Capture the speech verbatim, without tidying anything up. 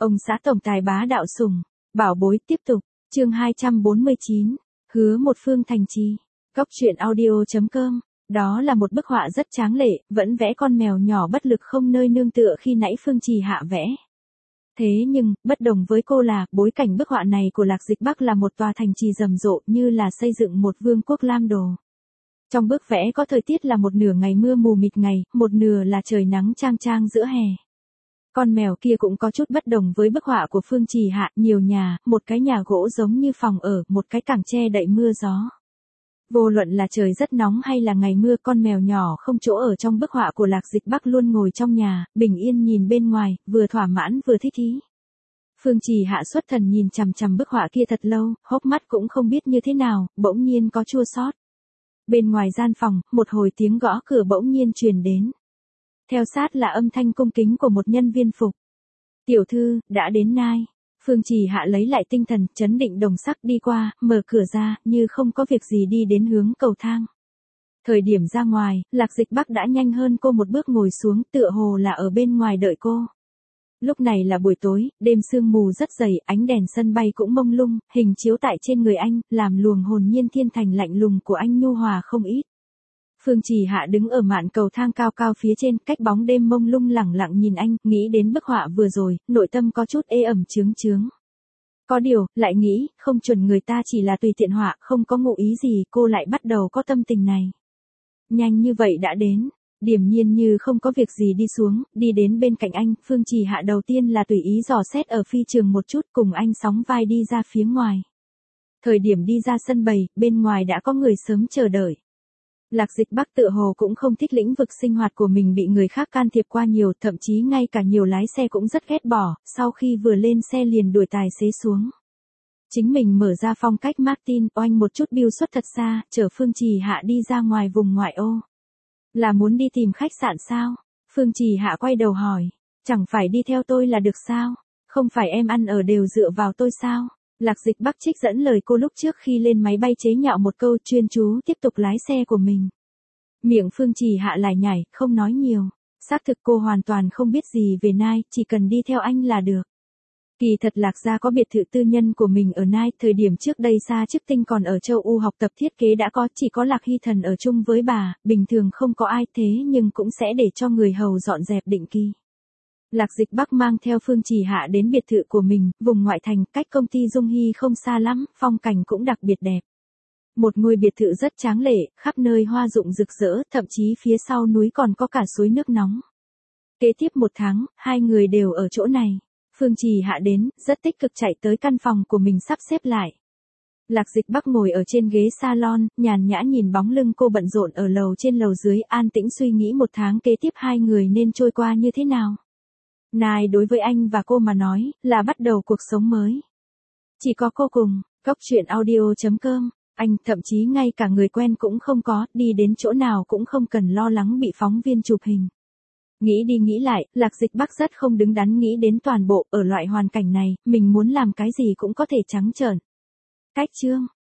Ông xã tổng tài bá đạo sủng, bảo bối tiếp tục, chương hai trăm bốn mươi chín, hứa một phương thành trì, góc truyện audio.com, đó là một bức họa rất tráng lệ, vẫn vẽ con mèo nhỏ bất lực không nơi nương tựa khi nãy Phương Trì Hạ vẽ. Thế nhưng, bất đồng với cô là, bối cảnh bức họa này của Lạc Dịch Bắc là một tòa thành trì rầm rộ như là xây dựng một vương quốc lam đồ. Trong bức vẽ có thời tiết là một nửa ngày mưa mù mịt ngày, một nửa là trời nắng chang chang giữa hè. Con mèo kia cũng có chút bất đồng với bức họa của Phương Trì Hạ, nhiều nhà, một cái nhà gỗ giống như phòng ở, một cái cảng che đậy mưa gió. Vô luận là trời rất nóng hay là ngày mưa, con mèo nhỏ không chỗ ở trong bức họa của Lạc Dịch Bắc luôn ngồi trong nhà, bình yên nhìn bên ngoài, vừa thỏa mãn vừa thích thú. Phương Trì Hạ xuất thần nhìn chằm chằm bức họa kia thật lâu, hốc mắt cũng không biết như thế nào, bỗng nhiên có chua xót. Bên ngoài gian phòng, một hồi tiếng gõ cửa bỗng nhiên truyền đến. Theo sát là âm thanh cung kính của một nhân viên phục. Tiểu thư, đã đến nai. Phương Trì Hạ lấy lại tinh thần, chấn định đồng sắc đi qua, mở cửa ra, như không có việc gì đi đến hướng cầu thang. Thời điểm ra ngoài, Lạc Dịch Bắc đã nhanh hơn cô một bước ngồi xuống, tựa hồ là ở bên ngoài đợi cô. Lúc này là buổi tối, đêm sương mù rất dày, ánh đèn sân bay cũng mông lung, hình chiếu tại trên người anh, làm luồng hồn nhiên thiên thành lạnh lùng của anh nhu hòa không ít. Phương Trì Hạ đứng ở mạn cầu thang cao cao phía trên, cách bóng đêm mông lung lẳng lặng nhìn anh, nghĩ đến bức họa vừa rồi, nội tâm có chút ê ẩm chướng chướng. Có điều, lại nghĩ, không chuẩn người ta chỉ là tùy tiện họa, không có ngụ ý gì, cô lại bắt đầu có tâm tình này. Nhanh như vậy đã đến, điềm nhiên như không có việc gì đi xuống, đi đến bên cạnh anh, Phương Trì Hạ đầu tiên là tùy ý dò xét ở phi trường một chút, cùng anh sóng vai đi ra phía ngoài. Thời điểm đi ra sân bày, bên ngoài đã có người sớm chờ đợi. Lạc Dịch Bắc tựa hồ cũng không thích lĩnh vực sinh hoạt của mình bị người khác can thiệp qua nhiều, thậm chí ngay cả nhiều lái xe cũng rất ghét bỏ, sau khi vừa lên xe liền đuổi tài xế xuống. Chính mình mở ra phong cách Martin, oanh một chút bill xuất thật xa, chở Phương Trì Hạ đi ra ngoài vùng ngoại ô. Là muốn đi tìm khách sạn sao? Phương Trì Hạ quay đầu hỏi, chẳng phải đi theo tôi là được sao? Không phải em ăn ở đều dựa vào tôi sao? Lạc Dịch Bắc trích dẫn lời cô lúc trước khi lên máy bay chế nhạo một câu, chuyên chú tiếp tục lái xe của mình. Miệng Phương Trì Hạ lại nhảy, không nói nhiều. Xác thực cô hoàn toàn không biết gì về Nai, chỉ cần đi theo anh là được. Kỳ thật Lạc gia có biệt thự tư nhân của mình ở Nai, thời điểm trước đây Sa Chức Tinh còn ở châu U học tập thiết kế đã có, chỉ có Lạc Hy Thần ở chung với bà, bình thường không có ai thế nhưng cũng sẽ để cho người hầu dọn dẹp định kỳ. Lạc Dịch Bắc mang theo Phương Trì Hạ đến biệt thự của mình, vùng ngoại thành, cách công ty Dung Hy không xa lắm, phong cảnh cũng đặc biệt đẹp. Một ngôi biệt thự rất tráng lệ, khắp nơi hoa rụng rực rỡ, thậm chí phía sau núi còn có cả suối nước nóng. Kế tiếp một tháng, hai người đều ở chỗ này. Phương Trì Hạ đến, rất tích cực chạy tới căn phòng của mình sắp xếp lại. Lạc Dịch Bắc ngồi ở trên ghế salon, nhàn nhã nhìn bóng lưng cô bận rộn ở lầu trên lầu dưới, an tĩnh suy nghĩ một tháng kế tiếp hai người nên trôi qua như thế nào. Nai đối với anh và cô mà nói, là bắt đầu cuộc sống mới. Chỉ có cô cùng, góc truyện audio.com, anh thậm chí ngay cả người quen cũng không có, đi đến chỗ nào cũng không cần lo lắng bị phóng viên chụp hình. Nghĩ đi nghĩ lại, Lạc Dịch Bắc rất không đứng đắn nghĩ đến toàn bộ, ở loại hoàn cảnh này, mình muốn làm cái gì cũng có thể trắng trợn. Cách chương.